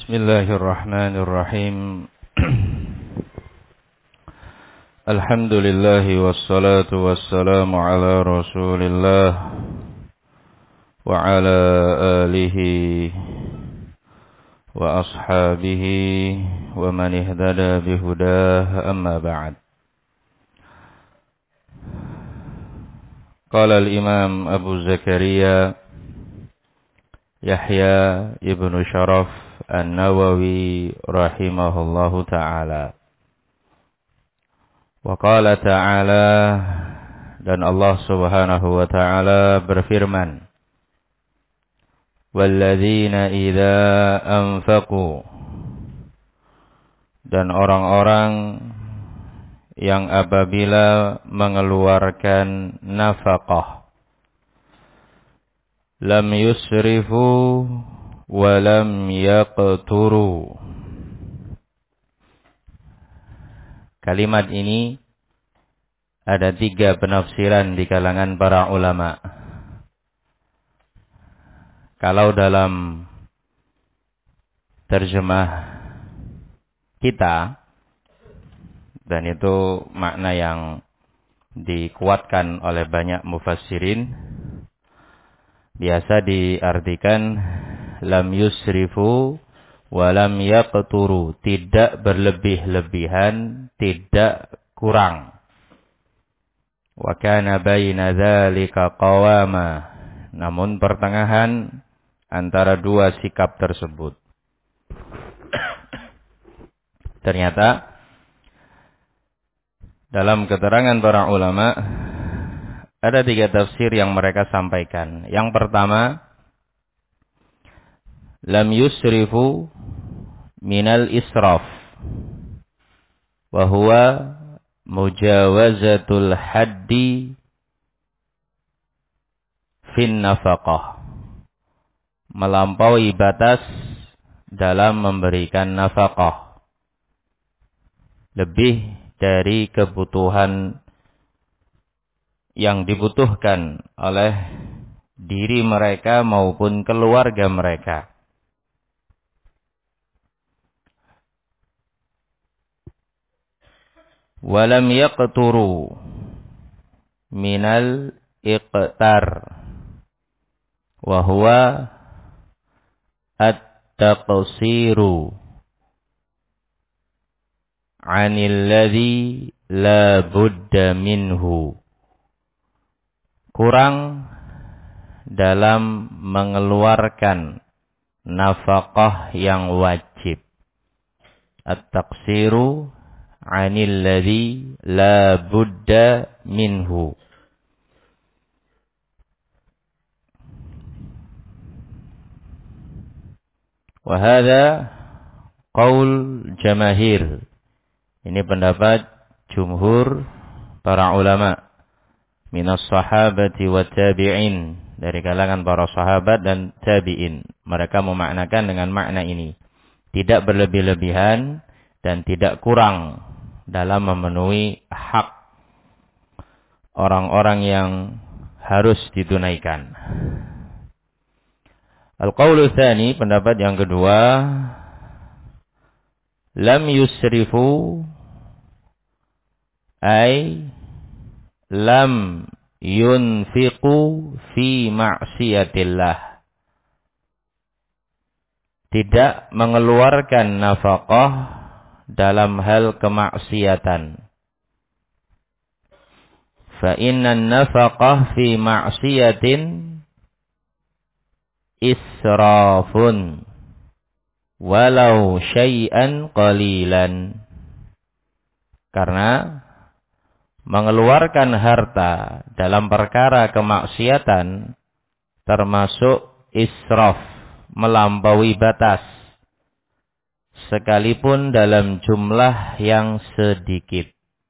Bismillahirrahmanirrahim. Alhamdulillahi wassalatu wassalamu ala Rasulillah wa ala alihi wa ashabihi wa man ihtada bihudah, amma ba'd. Qala al-Imam Abu Zakaria Yahya ibn Sharaf An-Nawawi rahimahullahu ta'ala. Wa qala ta'ala, dan Allah subhanahu wa ta'ala berfirman, walladzina idza anfaqu, dan orang-orang yang apabila mengeluarkan nafkah, lam yusrifu wa lam yaqturu. Kalimat ini ada 3 penafsiran di kalangan para ulama. Kalau dalam terjemah kita, dan itu makna yang dikuatkan oleh banyak mufassirin, biasa diartikan lam yusrifu wa lam yaqturu, tidak berlebih-lebihan, tidak kurang. Wa kana baina dzalika qawama, namun pertengahan antara 2 sikap tersebut. Ternyata dalam keterangan para ulama ada 3 tafsir yang mereka sampaikan. Yang pertama, lam yusrifu minal israf, wa huwa mujawazatul haddi fin nafaqah, melampaui batas dalam memberikan nafaqah, lebih dari kebutuhan yang dibutuhkan oleh diri mereka maupun keluarga mereka. Walam yaqturu minal iqtar, wa huwa at-taqsiru 'anil ladzi la budda minhu, kurang dalam mengeluarkan nafkah yang wajib. At-taqsiru 'anil ladzi la budda minhu. Wa hadza qaul jamaahir. Ini pendapat jumhur para ulama minas sahabati wa tabi'in, dari kalangan para sahabat dan tabi'in. Mereka memaknakan dengan makna ini, tidak berlebih-lebihan dan tidak kurang dalam memenuhi hak orang-orang yang harus ditunaikan. Al-qaulu tsani, pendapat yang kedua, lam yusrifu ay lam yunfiqu fi ma'siyatillah, tidak mengeluarkan nafkah dalam hal kemaksiatan. Fa innan nafaqah fi ma'siyatin israfun walau syai'an qalilan. Karena mengeluarkan harta dalam perkara kemaksiatan termasuk israf, melampaui batas, sekalipun dalam jumlah yang sedikit.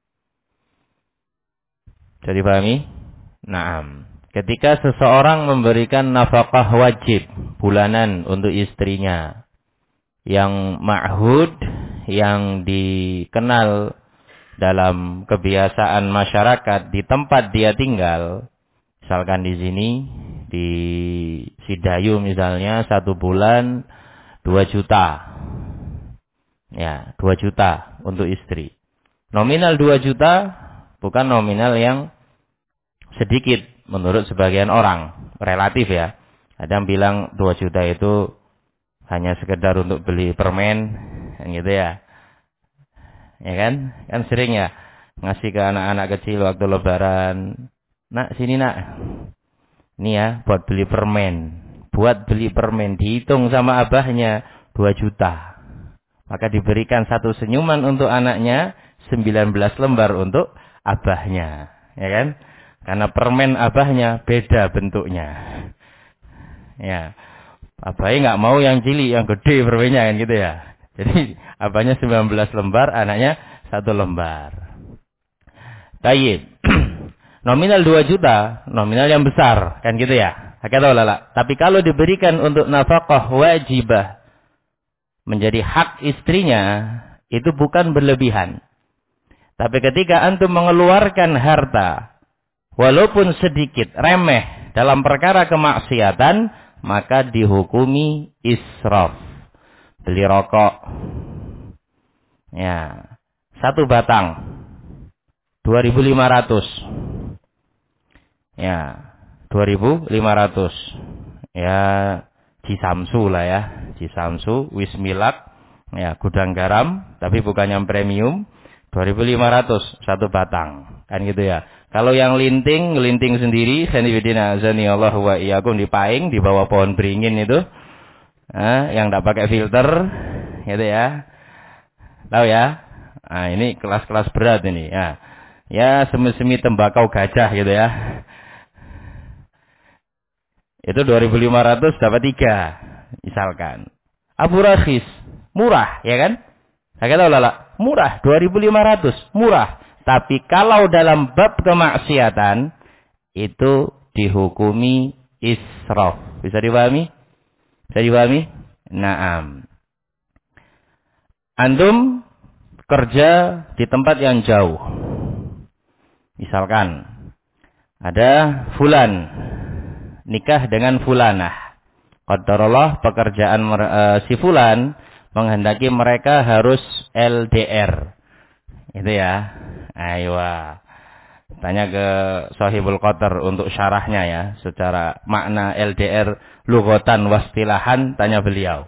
Jadi pahami? Naam. Ketika seseorang memberikan nafkah wajib bulanan untuk istrinya yang ma'hud, yang dikenal dalam kebiasaan masyarakat di tempat dia tinggal, misalkan di sini di Sidayu misalnya 1 bulan 2 juta. Ya, 2 juta untuk istri. Nominal 2 juta bukan nominal yang sedikit menurut sebagian orang. Relatif ya. Ada yang bilang 2 juta itu hanya sekedar untuk beli permen, kan gitu ya. Ya kan? Kan sering ya ngasih ke anak-anak kecil waktu lebaran. Nak, sini nak. Ini ya, buat beli permen. Buat beli permen. Dihitung sama abahnya 2 juta. Maka diberikan 1 senyuman untuk anaknya, 19 lembar untuk abahnya. Ya kan? Karena permen abahnya beda bentuknya. Ya. Abahnya nggak mau yang cilik, yang gede permennya kan gitu ya. Jadi abahnya 19 lembar, anaknya 1 lembar. Tayyib. Nominal 2 juta, nominal yang besar, kan gitu ya. Hakata ulala. Tapi kalau diberikan untuk nafkah wajibah menjadi hak istrinya, itu bukan berlebihan. Tapi ketika antum mengeluarkan harta, walaupun sedikit, remeh, dalam perkara kemaksiatan, maka dihukumi israf. Beli rokok. Ya. 1 batang. 2.500. Ya. 2.500. Ya. Cisamsu lah ya. Cisamsu, Wismilak. Ya. Gudang garam. Tapi bukan yang premium. 2.500. 1 batang. Kan gitu ya. Kalau yang linting sendiri. Sanibidina azani Allah wa iyyakum di paing. Di bawah pohon beringin itu. Yang tidak pakai filter, gitu ya, tahu ya? Nah, ini kelas-kelas berat ini, ya, ya semi-semi tembakau gajah, gitu ya. Itu 2.500 dapat 3, misalkan. Abu Rakhis, murah, ya kan? Saya tahu lala, murah, 2.500, murah. Tapi kalau dalam bab kemaksiatan, itu dihukumi israf. Bisa dipahami? Bisa dipahami? Naam. Antum kerja di tempat yang jauh. Misalkan ada fulan nikah dengan fulanah. Qadarullah pekerjaan si fulan menghendaki mereka harus LDR. Itu ya. Aywa. Tanya ke Sahibul Qadar untuk syarahnya ya, secara makna LDR lughatan wastilahan, tanya beliau.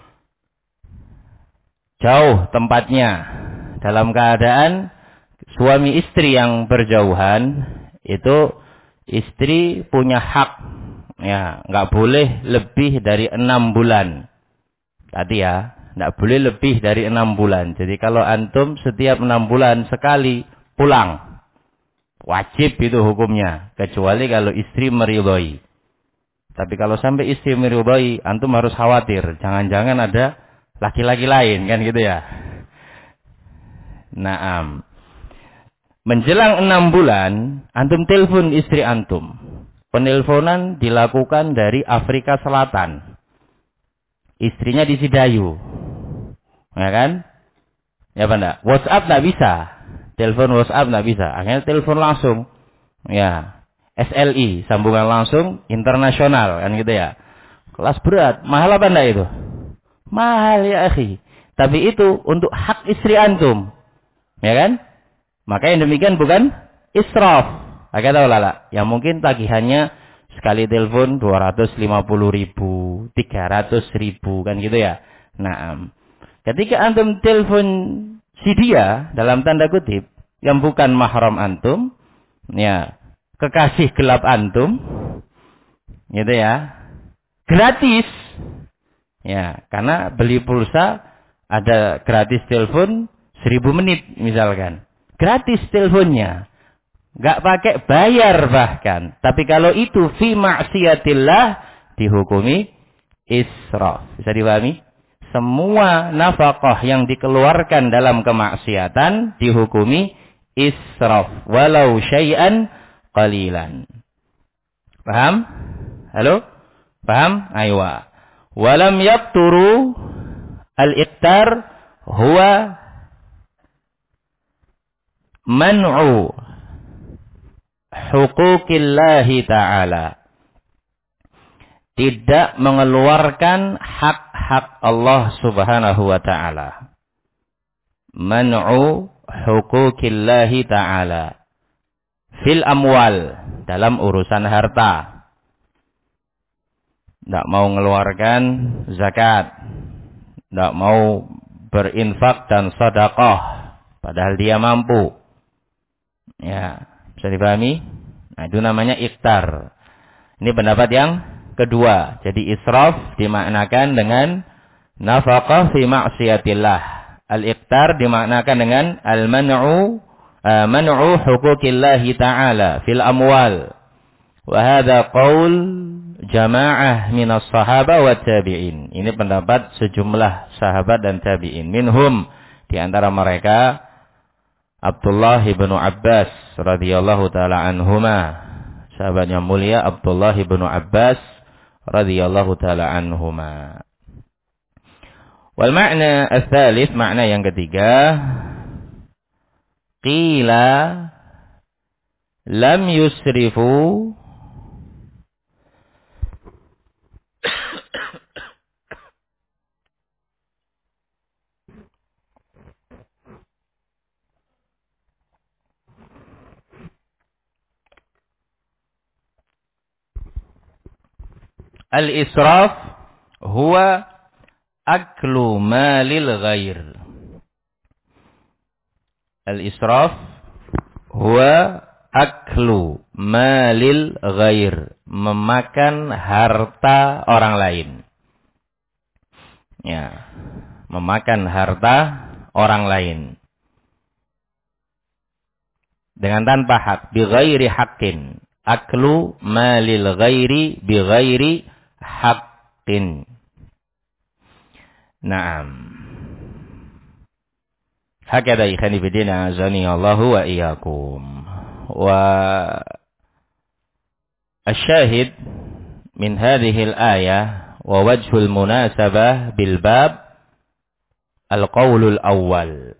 Jauh tempatnya, dalam keadaan suami istri yang berjauhan, itu istri punya hak, ya, nggak boleh lebih dari 6 bulan. Tadi ya, nggak boleh lebih dari 6 bulan. Jadi kalau antum setiap 6 bulan sekali pulang, wajib itu hukumnya, kecuali kalau istri meridhoi. Tapi kalau sampai istri meridhoi, antum harus khawatir, jangan-jangan ada laki-laki lain, kan gitu ya. Naam. Menjelang 6 bulan, antum telepon istri antum. Penelponan dilakukan dari Afrika Selatan. Istrinya di Sidayu. Ya kan? Ya apa enggak? WhatsApp enggak bisa. Telepon WhatsApp nggak bisa, akhirnya telepon langsung, ya, SLI, sambungan langsung internasional, kan gitu ya. Kelas berat, mahal apa enggak itu? Mahal ya akhi. Tapi itu untuk hak istri antum, ya kan? Maka yang demikian bukan israf. Agak tahu lala. Yang mungkin tagihannya sekali telepon 250.000, 300.000, kan gitu ya. Nah, ketika antum telepon si dia, dalam tanda kutip, yang bukan mahram antum, ya, kekasih gelap antum, gitu ya, gratis, ya, karena beli pulsa ada gratis telepon 1000 menit misalkan, gratis teleponnya, nggak pakai bayar bahkan. Tapi kalau itu fi ma'siyatillah, dihukumi israf. Bisa dipahami? Semua nafkah yang dikeluarkan dalam kemaksiatan dihukumi israf, walau syai'an qalilan. Paham? Halo? Paham? Aywa. Walam yaqturu al-iqtar huwa man'u huquqillahi ta'ala. Tidak mengeluarkan hak-hak Allah subhanahu wa ta'ala. man'u huquqillahi ta'ala fil amwal, dalam urusan harta. Tidak mau mengeluarkan zakat, tidak mau berinfak dan sedekah padahal dia mampu. Ya, bisa dipahami? Nah, itu namanya iqtar. Ini pendapat yang kedua. Jadi israf dimaknakan dengan nafaqah fi ma'siyatillah. Al-iqtar dimaknakan dengan man'u huquqillahi ta'ala fil amwal. Wa hadha qaul jamaah minas sahaba wa tabi'in. Ini pendapat sejumlah sahabat dan tabi'in. Minhum, di antara mereka Abdullah ibnu Abbas radhiyallahu taala anhuma. Sahabat yang mulia Abdullah ibnu Abbas radhiyallahu taala anhuma. Wal makna ats-tsalits, makna yang ketiga, qila lam yusrifu al-israf huwa aklu malil ghair. Al-israf huwa aklu malil ghair, memakan harta orang lain. Ya, memakan harta orang lain dengan tanpa hak, bi ghairi haqqin. Aklu malil ghairi bi ghairi haqqin. Naam. Hakada ikhani bidina azani Allahu wa iyyakum. Wa asyahid min hadhihi al-ayah wa wajhul munasabah bil bab al-qaulul awwal.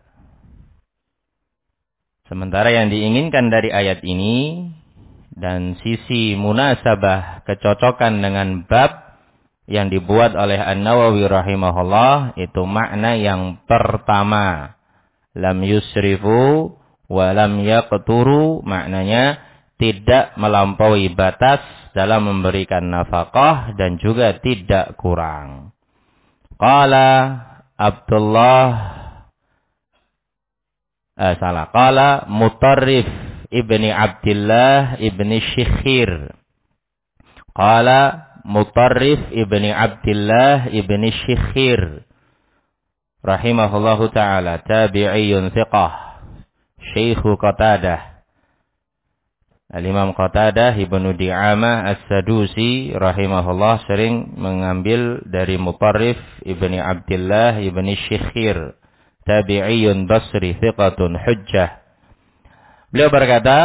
Sementara yang diinginkan dari ayat ini dan sisi munasabah kecocokan dengan bab yang dibuat oleh An-Nawawi rahimahullah, itu makna yang pertama. Lam yusrifu wa lam yaqturu, maknanya tidak melampaui batas dalam memberikan nafkah dan juga tidak kurang. Qala Qala Mutarrif ibni Abdillah ibni Syikhir. Qala Mutarrif ibni Abdillah ibni Syikhir rahimahullahu ta'ala, tabi'iyun thiqah, Syekhu Qatadah. Al-Imam Qatadah ibnu Di'amah As-Sadusi rahimahullah sering mengambil dari Mutarrif ibni Abdillah ibni Syikhir, tabi'iyun basri thiqatun hujjah. Beliau berkata,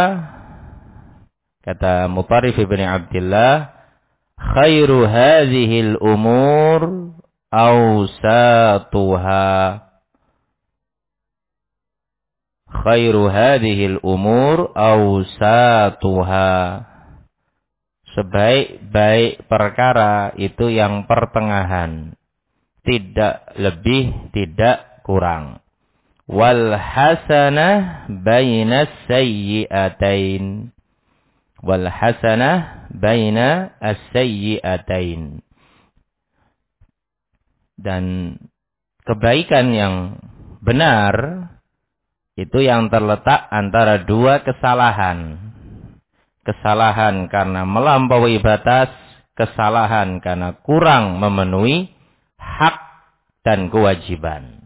kata Mutarrif ibni Abdillah, khairu hadhil umur awsatuha. Khairu hadhil umur awsatuha. Sebaik-baik perkara itu yang pertengahan, tidak lebih, tidak kurang. Wal hasanah bainas sayyi'atain. Wal hasanah baina as-sayyi'atain. Dan kebaikan yang benar itu yang terletak antara dua kesalahan. Kesalahan karena melampaui batas, kesalahan karena kurang memenuhi hak dan kewajiban.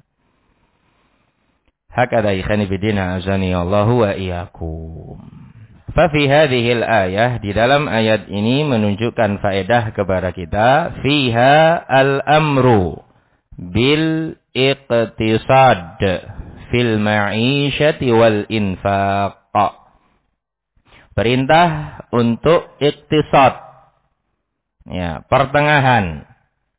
Hakada ikhani bidina azani Allahu wa iyyakum. Fafi hadhil ayah, di dalam ayat ini menunjukkan faedah kepada kita, fiha al-amru bil iqtisad fil ma'isyati wal infaq. Perintah untuk iqtisad, ya, pertengahan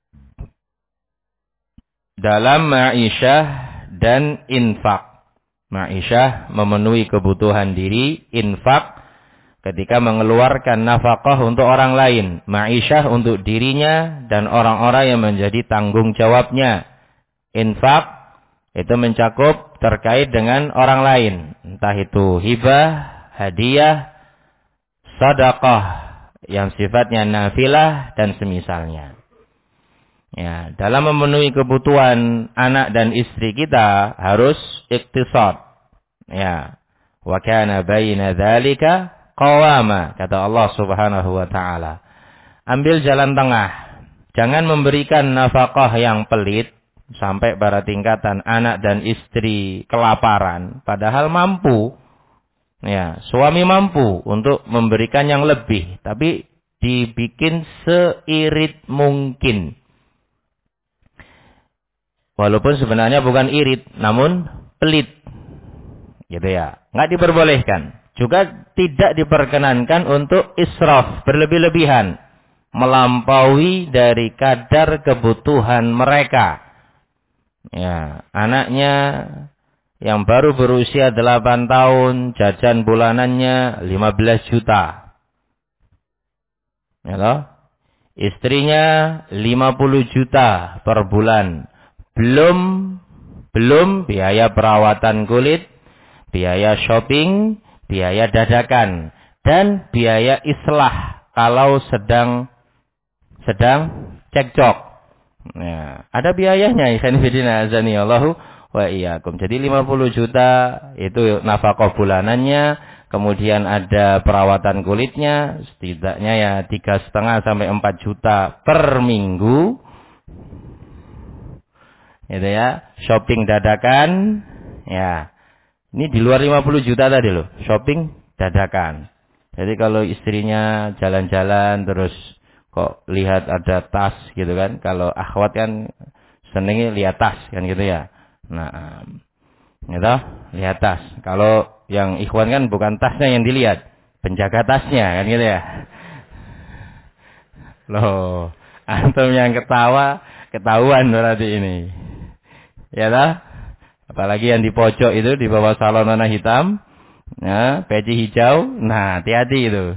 dalam ma'isyah dan infak. Ma'isyah memenuhi kebutuhan diri, infak ketika mengeluarkan nafkah untuk orang lain, ma'isyah untuk dirinya dan orang-orang yang menjadi tanggung jawabnya. Infak Itu mencakup terkait dengan orang lain. Entah itu hibah, hadiah, sedekah yang sifatnya nafilah dan semisalnya. Ya, dalam memenuhi kebutuhan anak dan istri kita harus iktisad. Ya. Wa kana baina dzalika qawama, kata Allah Subhanahu wa taala. Ambil jalan tengah. Jangan memberikan nafkah yang pelit sampai pada tingkatan anak dan istri kelaparan padahal mampu. Ya, suami mampu untuk memberikan yang lebih, tapi dibikin seirit mungkin. Walaupun sebenarnya bukan irit, namun pelit. Gitu ya. Nggak diperbolehkan. Juga tidak diperkenankan untuk israf, berlebih-lebihan. Melampaui dari kadar kebutuhan mereka. Ya, anaknya yang baru berusia 8 tahun, jajan bulanannya 15 juta. Ya toh? Istrinya 50 juta per bulan. Belum biaya perawatan kulit, biaya shopping, biaya dadakan, dan biaya islah kalau sedang cekcok. Nah, ada biayanya, ikhwan fillah azani Allahu wa iyyakum. Jadi 50 juta itu nafkah bulanannya, kemudian ada perawatan kulitnya, setidaknya ya 3,5 sampai 4 juta per minggu. Gitu ya, shopping dadakan, ya. Ini di luar 50 juta tadi loh, shopping dadakan. Jadi kalau istrinya jalan-jalan terus kok lihat ada tas gitu kan, kalau akhwat kan senengnya lihat tas kan gitu ya. Nah, gitu, lihat tas. Kalau yang ikhwan kan bukan tasnya yang dilihat, penjaga tasnya kan gitu ya. Loh, antum yang ketahuan berarti ini. Ya toh? Apalagi yang di pojok itu di bawah salon warna hitam, ya, peci hijau. Nah, hati-hati itu.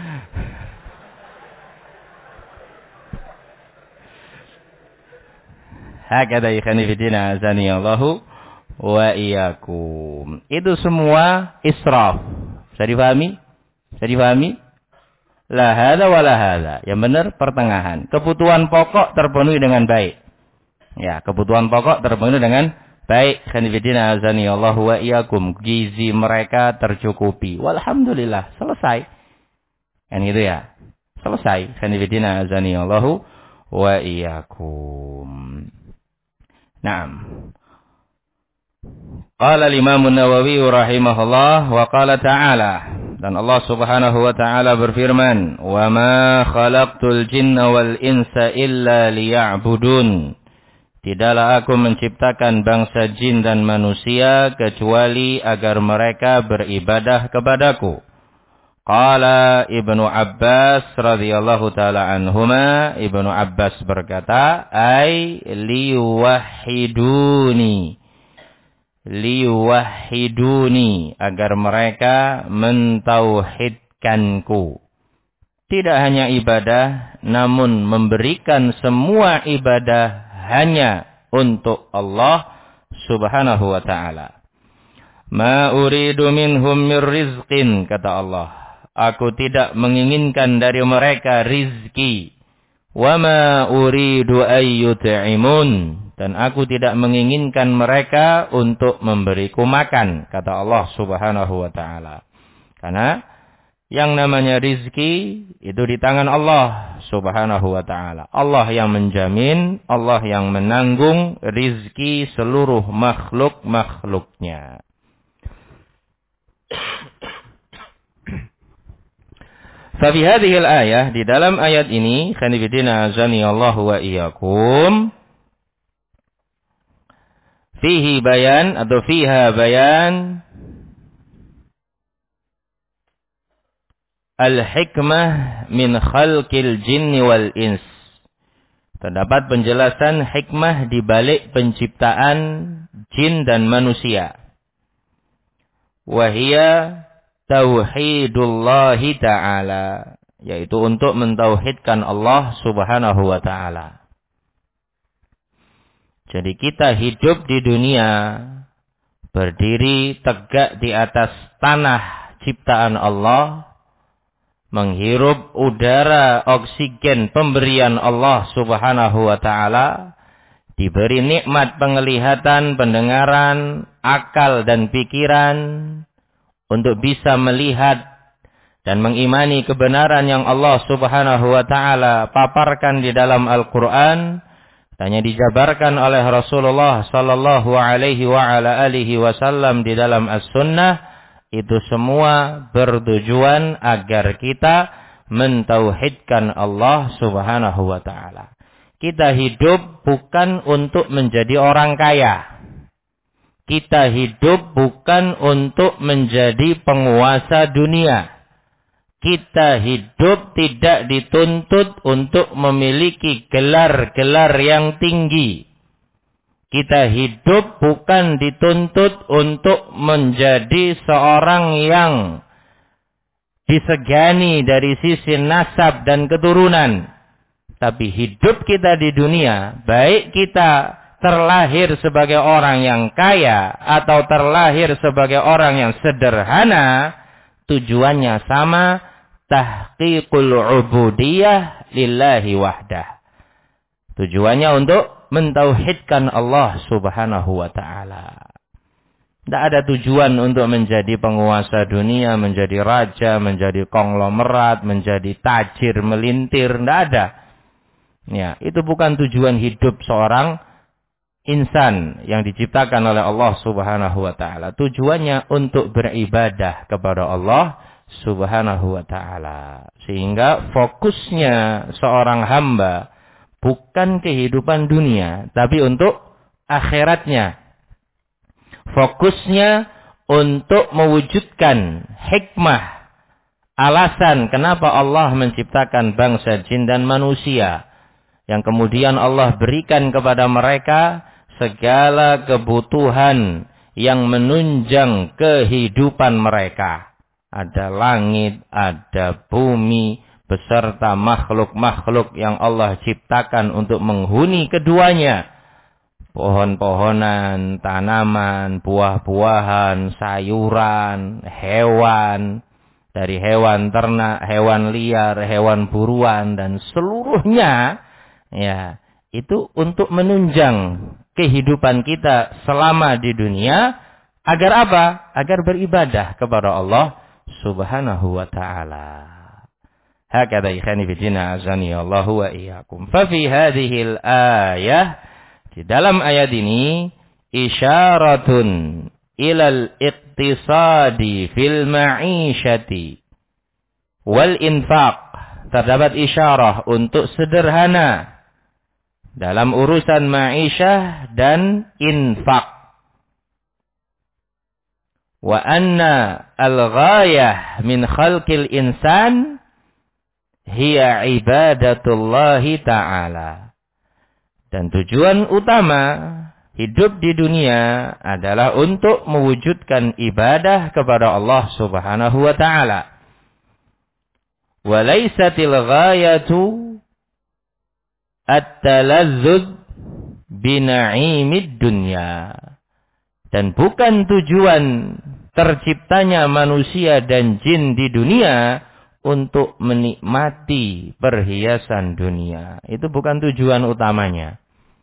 Hakada ikhani fiddina azani Allahu wa iyyakum. Itu semua israf. Bisa dipahami? Bisa dipahami? La hadza wa la hadza. Yang benar pertengahan. Kebutuhan pokok terpenuhi dengan baik. Ya, kebutuhan pokok terpenuhi dengan baik. Khanifidina azani Allahu wa iyyakum. Gizi mereka tercukupi. Walhamdulillah, selesai. Kan gitu ya. Selesai. Khanifidina azani Allahu wa iyyakum. Naam. Qala al-Imam an-Nawawi rahimahullah wa qala ta'ala. Dan Allah Subhanahu wa taala berfirman, "Wa ma khalaqtul jinna wal insa illa liya'budun." Tidaklah aku menciptakan bangsa jin dan manusia kecuali agar mereka beribadah kepadaku. Qala Ibnu Abbas radhiyallahu taala anhuma, Ibnu Abbas berkata, "Ai liwahiduni, agar mereka mentauhidkanku." Tidak hanya ibadah, namun memberikan semua ibadah hanya untuk Allah Subhanahu wa ta'ala. Ma uridu minhum mir rizqin, kata Allah. Aku tidak menginginkan dari mereka rizki. Wa ma uridu ayyut'imun. Dan aku tidak menginginkan mereka untuk memberiku makan, kata Allah Subhanahu wa ta'ala. Karena yang namanya rizki itu di tangan Allah Subhanahu wa ta'ala. Allah yang menjamin, Allah yang menanggung rizki seluruh makhluk-makhluknya. Fabi hadhil ayah, di dalam ayat ini, khanifidina azani Allah wa iyyakum, fihi bayan atau fiha bayan al-hikmah min khalqil jinni wal ins. Terdapat penjelasan hikmah di balik penciptaan jin dan manusia. Wahia tauhidullahi ta'ala, yaitu untuk mentauhidkan Allah Subhanahu wa ta'ala. Jadi kita hidup di dunia, berdiri tegak di atas tanah ciptaan Allah, menghirup udara oksigen pemberian Allah Subhanahu wa ta'ala, diberi nikmat penglihatan, pendengaran, akal dan pikiran untuk bisa melihat dan mengimani kebenaran yang Allah Subhanahu wa ta'ala paparkan di dalam Al-Quran, hanya dijabarkan oleh Rasulullah sallallahu alaihi wa ala alihi wasallam di dalam As-Sunnah. Itu semua bertujuan agar kita mentauhidkan Allah Subhanahu wa ta'ala. Kita hidup bukan untuk menjadi orang kaya. Kita hidup bukan untuk menjadi penguasa dunia. Kita hidup tidak dituntut untuk memiliki gelar-gelar yang tinggi. Kita hidup bukan dituntut untuk menjadi seorang yang disegani dari sisi nasab dan keturunan. Tapi hidup kita di dunia, baik kita terlahir sebagai orang yang kaya atau terlahir sebagai orang yang sederhana, tujuannya sama, tahqiqul ubudiyah lillahi wahdah. Tujuannya untuk mentauhidkan Allah Subhanahu wa ta'ala. Tidak ada tujuan untuk menjadi penguasa dunia, menjadi raja, menjadi konglomerat, menjadi tajir, melintir. Tidak ada. Ya, itu bukan tujuan hidup seorang insan yang diciptakan oleh Allah Subhanahu wa ta'ala. Tujuannya untuk beribadah kepada Allah Subhanahu wa ta'ala. Sehingga fokusnya seorang hamba bukan kehidupan dunia, tapi untuk akhiratnya. Fokusnya untuk mewujudkan hikmah, alasan kenapa Allah menciptakan bangsa jin dan manusia, yang kemudian Allah berikan kepada mereka segala kebutuhan yang menunjang kehidupan mereka. Ada langit, ada bumi, beserta makhluk-makhluk yang Allah ciptakan untuk menghuni keduanya. Pohon-pohonan, tanaman, buah-buahan, sayuran, hewan, dari hewan ternak, hewan liar, hewan buruan, dan seluruhnya, ya, itu untuk menunjang kehidupan kita selama di dunia. Agar apa? Agar beribadah kepada Allah Subhanahu wa ta'ala. Hakadha ikhani bidina azani Allahu wa iyyakum. Fa fi hadhil ayah, di dalam ayat ini, isyaratun ilal iqtisadi fil ma'isyati wal infaq. Terdapat isyarah untuk sederhana dalam urusan ma'isyah dan infak. Wa anna al-ghayah min khalqil insan hiya ibadatullahi ta'ala. Dan tujuan utama hidup di dunia adalah untuk mewujudkan ibadah kepada Allah Subhanahu wa ta'ala. Wa laysatil ghayatu at-talazzuz bina'imid dunya. Dan bukan tujuan terciptanya manusia dan jin di dunia untuk menikmati perhiasan dunia. Itu bukan tujuan utamanya.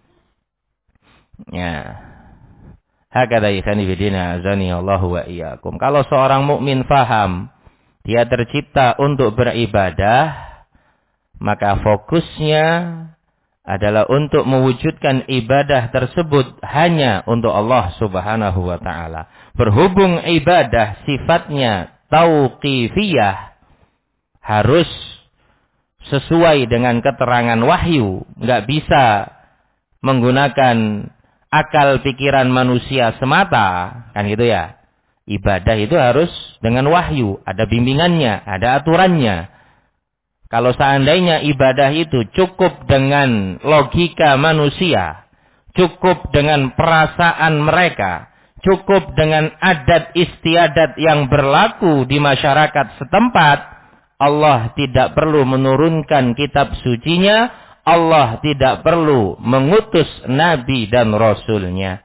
Ya. Hakadha ikhani bidina azani Allahu wa iyyakum. Kalau seorang mukmin faham dia tercipta untuk beribadah, maka fokusnya adalah untuk mewujudkan ibadah tersebut hanya untuk Allah Subhanahu wa ta'ala. Berhubung ibadah sifatnya tauqifiyah, harus sesuai dengan keterangan wahyu, nggak bisa menggunakan akal pikiran manusia semata, kan gitu ya. Ibadah itu harus dengan wahyu, ada bimbingannya, ada aturannya. Kalau seandainya ibadah itu cukup dengan logika manusia, cukup dengan perasaan mereka, cukup dengan adat istiadat yang berlaku di masyarakat setempat, Allah tidak perlu menurunkan kitab sucinya, Allah tidak perlu mengutus nabi dan rasulnya.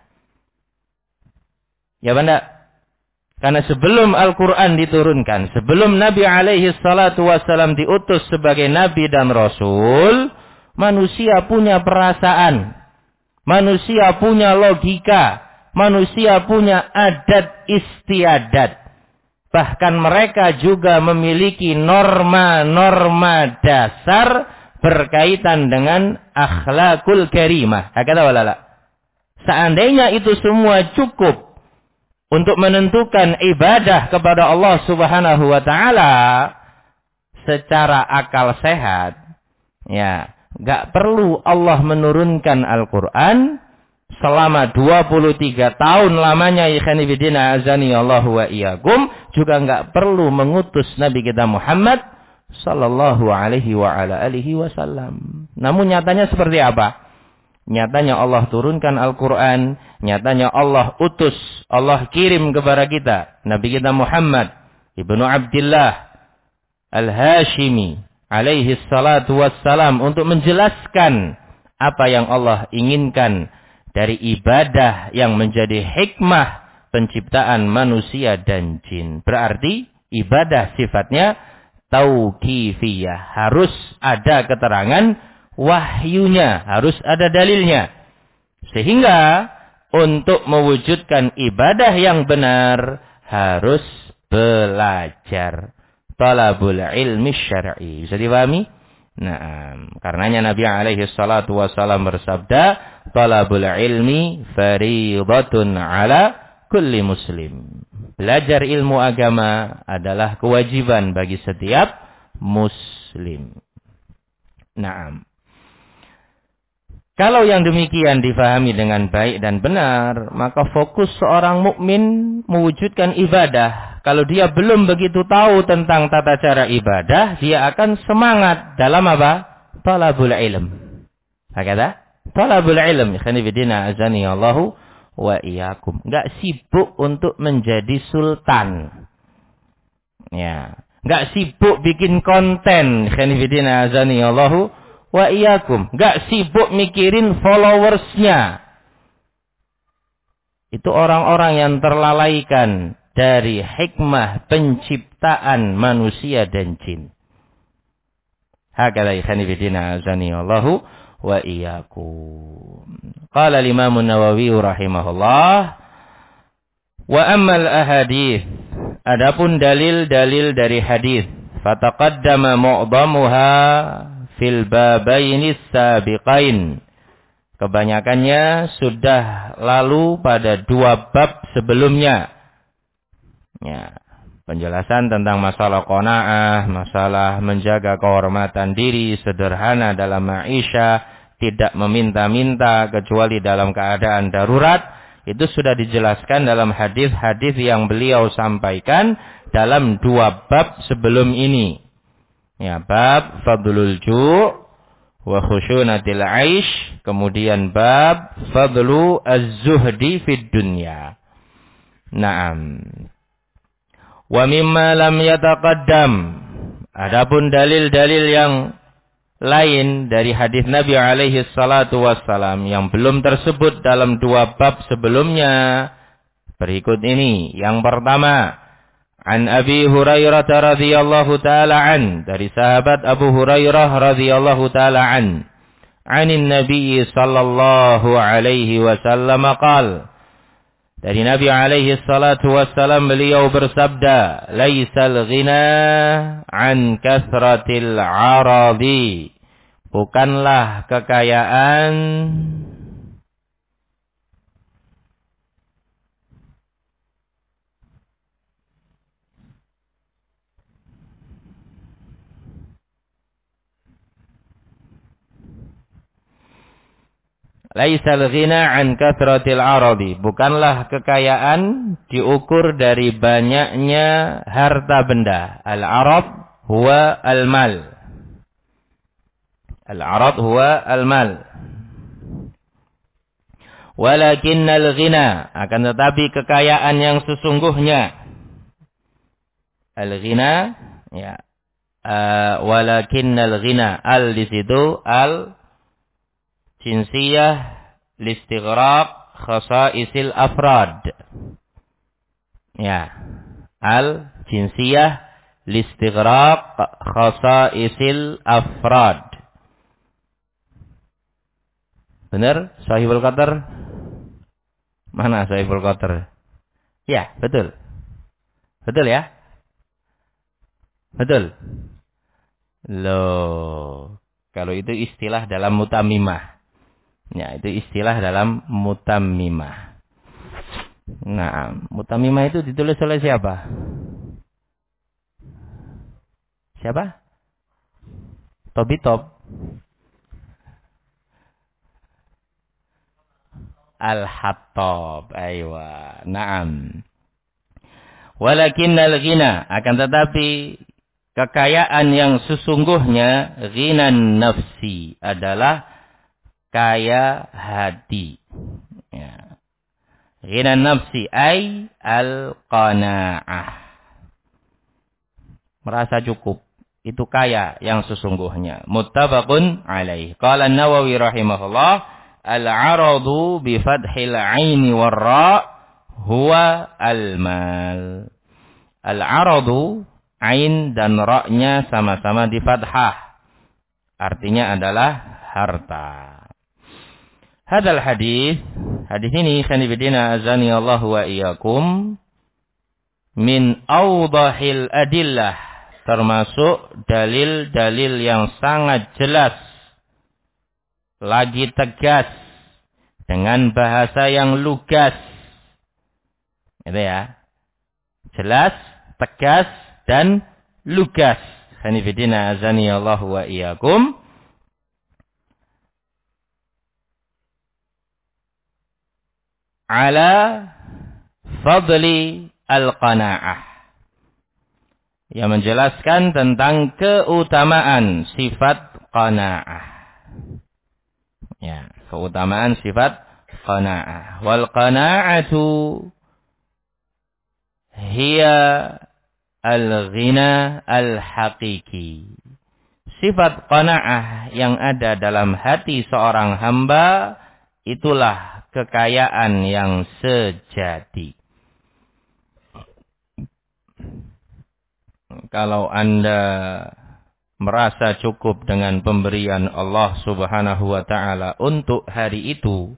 Ya benda? Karena sebelum Al-Quran diturunkan, sebelum Nabi alaihi salatu wassalam diutus sebagai nabi dan rasul, manusia punya perasaan, manusia punya logika, manusia punya adat istiadat. Bahkan mereka juga memiliki norma-norma dasar berkaitan dengan akhlakul karimah. Hakata walala. Seandainya itu semua cukup untuk menentukan ibadah kepada Allah Subhanahu wa taala secara akal sehat, ya, enggak perlu Allah menurunkan Al-Qur'an selama 23 tahun lamanya, ikhwani fillah azani Allah wa iyyakum, juga enggak perlu mengutus Nabi kita Muhammad sallallahu alaihi wa ala alihi wasallam. Namun nyatanya seperti apa? Nyatanya Allah turunkan Al-Quran, nyatanya Allah utus, Allah kirim kepada kita Nabi kita Muhammad ibnu Abdillah Al-Hashimi alaihi salatu wassalam untuk menjelaskan apa yang Allah inginkan dari ibadah yang menjadi hikmah penciptaan manusia dan jin. Berarti ibadah sifatnya tauqifiyah, harus ada keterangan wahyunya, harus ada dalilnya. Sehingga untuk mewujudkan ibadah yang benar harus belajar. Talabul ilmi syar'i. Bisa dipahami? Nah, karenanya Nabi alaihi salatu wasallam bersabda, talabul ilmi fariidatun ala kulli muslim. Belajar ilmu agama adalah kewajiban bagi setiap muslim. Naam. Kalau yang demikian difahami dengan baik dan benar, maka fokus seorang mukmin mewujudkan ibadah. Kalau dia belum begitu tahu tentang tata cara ibadah, dia akan semangat dalam apa? Talabul ilm. Hakata? Talabul ilm. Ikhwani fillah azani Allahu wa iyyakum. Enggak sibuk untuk menjadi sultan. Ya, enggak sibuk bikin konten. Ikhwani fillah azani Allahu wa iyyakum. Gak sibuk mikirin followersnya. Itu orang-orang yang terlalaikan dari hikmah penciptaan manusia dan jin. Hakala ikhani bidina azani Allahu wa iyyakum. Qala al-Imam an-Nawawi rahimahullah, wa ammal ahadits, adapun dalil-dalil dari hadis, fataqaddama mu'dhamuha fil babainis sabiqain. Kebanyakannya sudah lalu pada dua bab sebelumnya. Ya, penjelasan tentang masalah qanaah, masalah menjaga kehormatan diri, sederhana dalam maisha, tidak meminta-minta kecuali dalam keadaan darurat, itu sudah dijelaskan dalam hadis-hadis yang beliau sampaikan dalam dua bab sebelum ini. Ya, bab fadlul ju' wa khushunatil aish, kemudian bab fadlu az-zuhdi fid dunya. Naam. Wa mimma lam yataqaddam, adapun dalil-dalil yang lain dari hadis Nabi alaihi salatu wassalam yang belum tersebut dalam dua bab sebelumnya berikut ini. Yang pertama, an Abi Hurairah radhiyallahu taala an, dari sahabat Abu Hurairah radhiyallahu taala an, anin Nabi sallallahu alaihi wasallam qala, dari Nabi alaihi salatu wassalam beliau bersabda, laisal ghina an kathratil aradi, bukanlah kekayaan laisal ghina an kathratil aradi, bukanlah kekayaan diukur dari banyaknya harta benda. Al-arad huwa al-mal. Al-arad huwa al-mal. Walakinnal ghina, akan tetapi kekayaan yang sesungguhnya, al-ghina, ya, walakinnal ghina, al di situ al jinsiyah listighraq khasa'isil afrad. Ya. Al-jinsiyah listighraq khasa'isil afrad. Benar? Sahibul Qatar? Mana Sahibul Qatar? Ya, betul. Betul ya? Betul. Loh, kalau itu istilah dalam mutammimah. Ya, itu istilah dalam mutammimah. Nah, mutammimah itu ditulis oleh siapa? Siapa? Tobitob. Al-Hattab. Aywa. Naam. Walakinnal ghina. Akan tetapi kekayaan yang sesungguhnya ghinan nafsi adalah kaya hati. Ya. Ghinan nafsi ay al-qana'ah. Merasa cukup. Itu kaya yang sesungguhnya. Muttafaqun alaih. Qala an-Nawawi rahimahullah. Al-aradu bi fathil aini war-ra huwa al-mal. Al-aradu, ain dan ra-nya sama-sama di fathah. Artinya adalah harta. Hadal hadis ini khanibidina azani Allah wa iyyakum min awdahil adillah, termasuk dalil-dalil yang sangat jelas, lagi tegas, dengan bahasa yang lugas. Itu ya. Jelas, tegas, dan lugas. Khanifidina azani Allah wa iyyakum. Ala fadli al-qana'ah. Yang menjelaskan tentang keutamaan sifat qana'ah. Ya, keutamaan sifat qana'ah. Wal qana'atu hiya al-ghina al-haqiqi. Sifat qana'ah yang ada dalam hati seorang hamba itulah kekayaan yang sejati. Kalau Anda merasa cukup dengan pemberian Allah Subhanahu wa ta'ala untuk hari itu,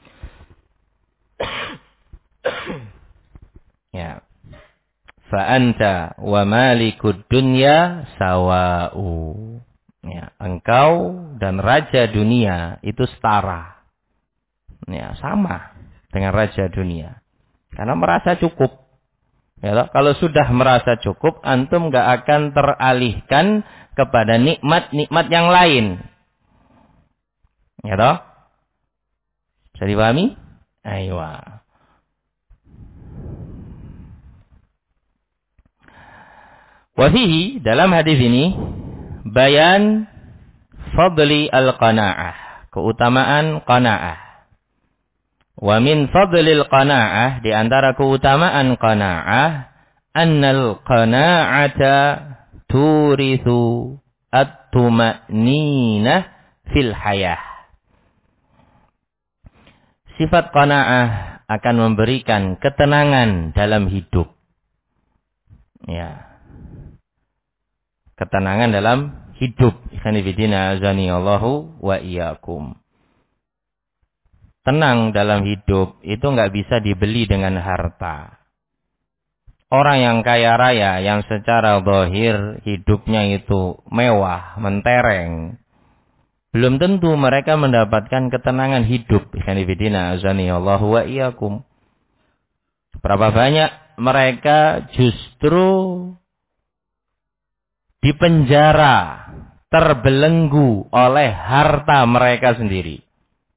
ya, fa'anta wa malikud dunya sawa'u. Ya, engkau dan raja dunia itu setara. Ya, sama dengan raja dunia. Karena merasa cukup. Ya, kalau sudah merasa cukup, antum gak akan teralihkan kepada nikmat-nikmat yang lain. Ya toh? Bisa dipahami? Aywa. Wafihi, dalam hadis ini, bayan fadli al-qana'ah. Keutamaan qana'ah. Wa min fadlil qana'ah, di antara keutamaan qana'ah, annal qana'ata turithu at-tuma'ninah fil hayah. Sifat qana'ah akan memberikan ketenangan dalam hidup. Ya. Ketenangan dalam hidup. Ikhwanifidina azani Allahu wa iyyakum. Tenang dalam hidup itu enggak bisa dibeli dengan harta. Orang yang kaya raya, yang secara zahir hidupnya itu mewah, mentereng, belum tentu mereka mendapatkan ketenangan hidup. Ikhwanifidina azani Allahu wa iyyakum. Berapa banyak mereka justru dipenjara, terbelenggu oleh harta mereka sendiri.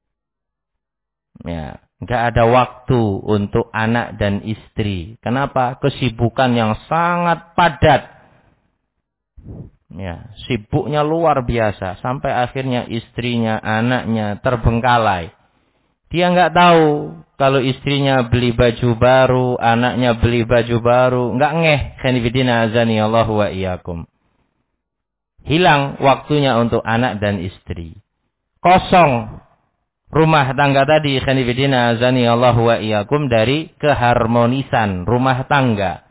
Ya, enggak ada waktu untuk anak dan istri. Kenapa? Kesibukan yang sangat padat. Ya, sibuknya luar biasa sampai akhirnya istrinya, anaknya terbengkalai. Dia enggak tahu kalau istrinya beli baju baru, anaknya beli baju baru, enggak ngeh. Khanifidina azani Allahu wa iyyakum. Hilang waktunya untuk anak dan istri. Kosong. rumah tangga tadi, khanifidina azani Allah wa iyyakum, dari keharmonisan rumah tangga.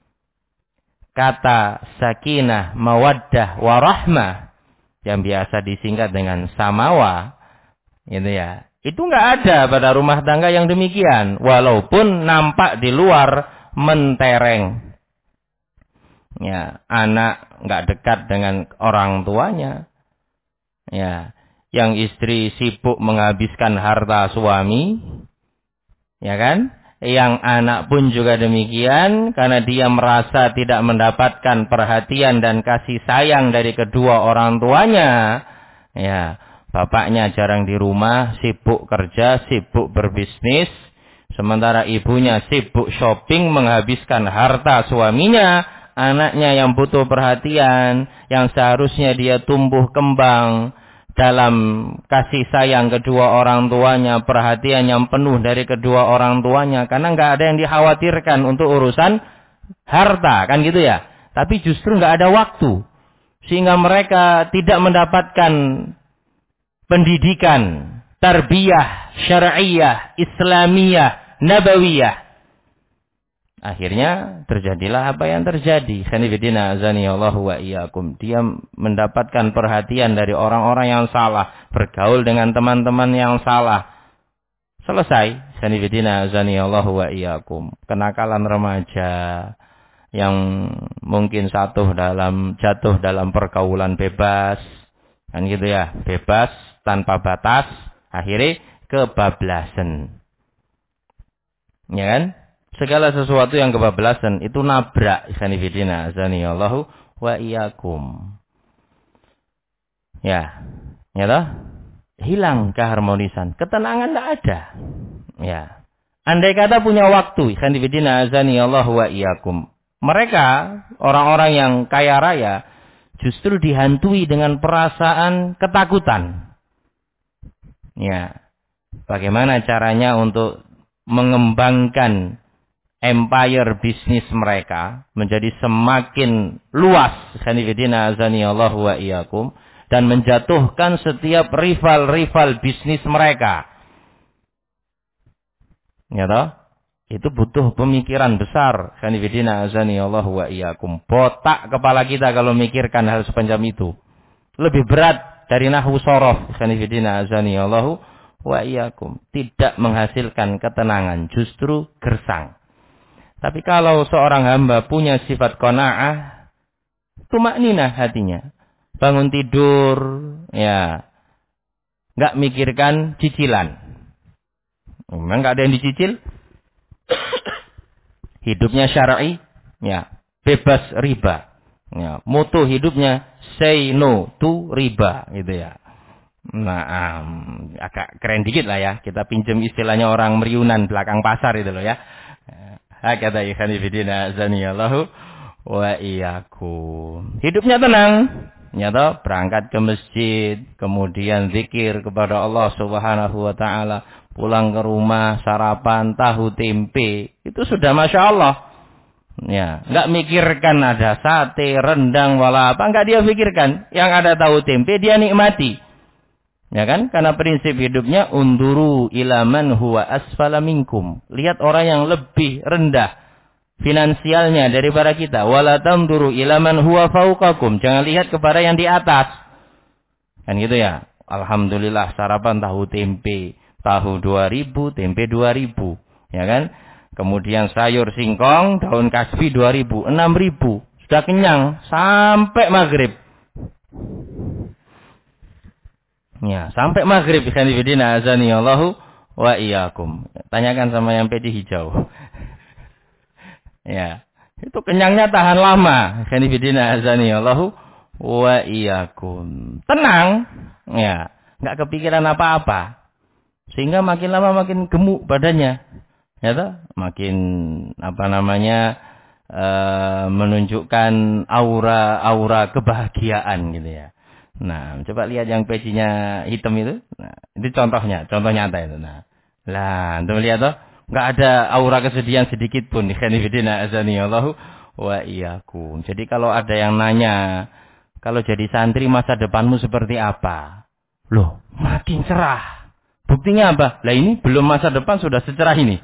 Kata sakinah, mawaddah, warahmah yang biasa disingkat dengan samawa, gitu ya. Itu enggak ada pada rumah tangga yang demikian, walaupun nampak di luar mentereng. Ya, anak enggak dekat dengan orang tuanya. Ya, yang istri sibuk menghabiskan harta suami, ya kan? Yang anak pun juga demikian, karena dia merasa tidak mendapatkan perhatian dan kasih sayang dari kedua orang tuanya. Ya, bapaknya jarang di rumah, sibuk kerja, sibuk berbisnis, sementara ibunya sibuk shopping menghabiskan harta suaminya. Anaknya yang butuh perhatian, yang seharusnya dia tumbuh kembang dalam kasih sayang kedua orang tuanya, perhatian yang penuh dari kedua orang tuanya, karena nggak ada yang dikhawatirkan untuk urusan harta, kan gitu ya. Tapi justru nggak ada waktu, sehingga mereka tidak mendapatkan pendidikan, tarbiyah, syar'iyah, islamiyah, nabawiyah. Akhirnya terjadilah apa yang terjadi. Khanifidina azaniyallahu wa iyyakum. Dia mendapatkan perhatian dari orang-orang yang salah, bergaul dengan teman-teman yang salah. Selesai. Khanifidina azaniyallahu wa iyyakum. Kenakalan remaja yang mungkin jatuh dalam pergaulan bebas, kan gitu ya, bebas tanpa batas, akhirnya kebablasan. Ya kan? Segala sesuatu yang kebablasan itu nabrak, khanifidina azaniyallahu wa iyyakum. Ya, ya toh? Hilang keharmonisan, ketenangan tidak ada. Ya. Andai kata punya waktu, khanifidina azaniyallahu wa iyyakum, mereka orang-orang yang kaya raya justru dihantui dengan perasaan ketakutan. Ya. Bagaimana caranya untuk mengembangkan empire bisnis mereka menjadi semakin luas, khanifidina azaniyallahu wa iyyakum, dan menjatuhkan setiap rival-rival bisnis mereka. Ya toh? Itu butuh pemikiran besar, khanifidina azaniyallahu wa iyyakum. Botak kepala kita kalau mikirkan hal sepanjang itu. Lebih berat dari nahwu shorof, khanifidina azaniyallahu wa iyyakum. Tidak menghasilkan ketenangan, justru gersang. Tapi kalau seorang hamba punya sifat qanaah, tumakninah hatinya. Bangun tidur, ya, nggak mikirkan cicilan. Memang nggak ada yang dicicil. Hidupnya syar'i, ya, bebas riba. Ya, moto hidupnya say no to riba, gitu ya. Nah, agak keren dikit lah ya. Kita pinjam istilahnya orang Meriunan belakang pasar itu loh ya. Hakata ikhanifidina azaniyallahu wa iyyakum. Hidupnya tenang. Nyata berangkat ke masjid, kemudian zikir kepada Allah Subhanahu wa taala, pulang ke rumah sarapan tahu tempe. Itu sudah Masya Allah. Ya, enggak mikirkan ada sate, rendang wala apa, enggak dia pikirkan. Yang ada tahu tempe dia nikmati. Ya kan? Karena prinsip hidupnya unduru ilaman huwa asfala minkum. Lihat orang yang lebih rendah finansialnya daripada kita. Wala tamduru ilaman huwa fauqakum. Jangan lihat kepada yang di atas. Kan gitu ya. Alhamdulillah sarapan tahu tempe. Tahu 2.000, tempe 2.000. Ya kan? Kemudian sayur singkong, daun kasbi 2.000, 6.000. Sudah kenyang sampai maghrib. Ya, sampai maghrib, khanifidina azaniyallahu wa iyyakum. Tanyakan sama yang peci hijau. Ya, itu kenyangnya tahan lama, khanifidina azaniyallahu wa iyyakum. Tenang, ya, enggak kepikiran apa-apa. Sehingga makin lama makin gemuk badannya. Ya toh? Makin menunjukkan aura kebahagiaan gitu ya. Nah, coba lihat yang pecinya hitam itu. Nah, itu contoh nyata itu. Nah, lah, antum lihat toh, enggak ada aura kesedihan sedikit pun. Khanifidina azaniyallahu wa iyyakum. Jadi kalau ada yang nanya, kalau jadi santri masa depanmu seperti apa? Loh, makin cerah. Buktinya apa? Lah ini belum masa depan sudah secerah ini.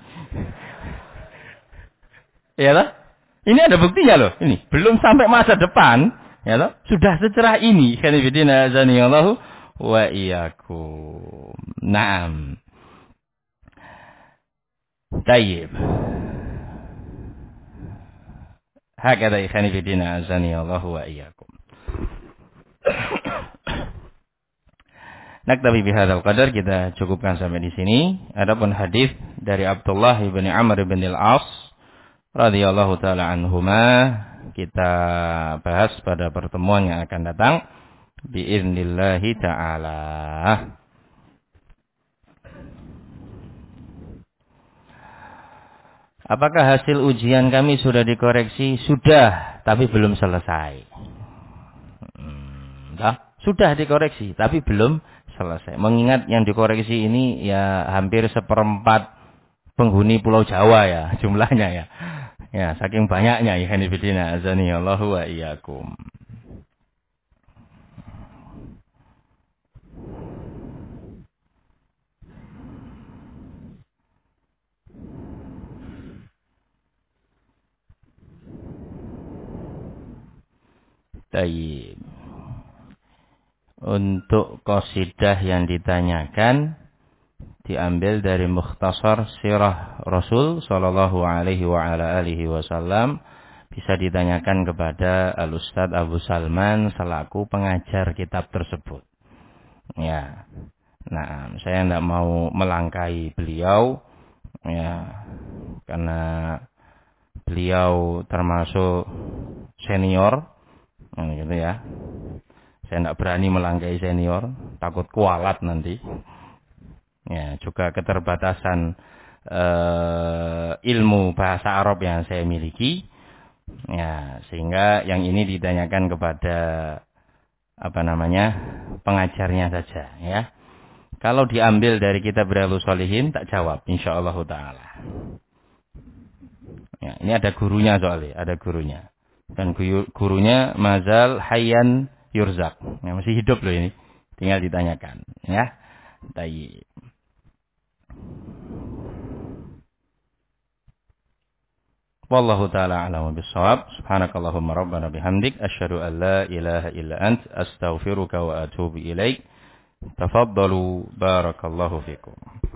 Ya lah? Ini ada buktinya loh. Ini belum sampai masa depan, ya loh, sudah secerah ini. Khanifidina azanillahu wa iyyakum. Naam. Tayyib. Hakada khanifidina azanillahu wa iyyakum. Naktabi bihadzal qadar, kita cukupkan sampai di sini. Adapun hadis dari Abdullah bin Amr bin Al-As radhiyallahu taala anhuma kita bahas pada pertemuan yang akan datang biidznillah taala. Apakah hasil ujian kami sudah dikoreksi? Sudah, tapi belum selesai. Sudah dikoreksi, tapi belum selesai. Mengingat yang dikoreksi ini ya hampir seperempat penghuni Pulau Jawa ya jumlahnya ya. Ya, saking banyaknya ya hanifidina azani Allahu wa iyyakum. Tayyib. Untuk qasidah yang ditanyakan diambil dari Mukhtasar Sirah Rasul sallallahu alaihi wa ala alihi wasallam, bisa ditanyakan kepada Al-Ustaz Abu Salman selaku pengajar kitab tersebut. Ya. Nah, saya tidak mau melangkai beliau ya, karena beliau termasuk senior gitu ya. Saya tidak berani melangkai senior, takut kualat nanti. Ya, juga keterbatasan ilmu bahasa Arab yang saya miliki. Ya, sehingga yang ini ditanyakan kepada pengajarnya saja ya. Kalau diambil dari kitab Riyadhus Shalihin tak jawab insyaallah taala. Ya, ini ada gurunya soalnya, ada gurunya. Dan gurunya mazal hayyan yurzak. Ya, masih hidup loh ini. Tinggal ditanyakan, ya. Tayyib. Wallahu ta'ala a'lamu bis-shawab. Subhanakallahumma rabbana bihamdik asyhadu an la ilaha illa ant astaghfiruka wa atubu ilaik. Tafaddalu barakallahu fikum.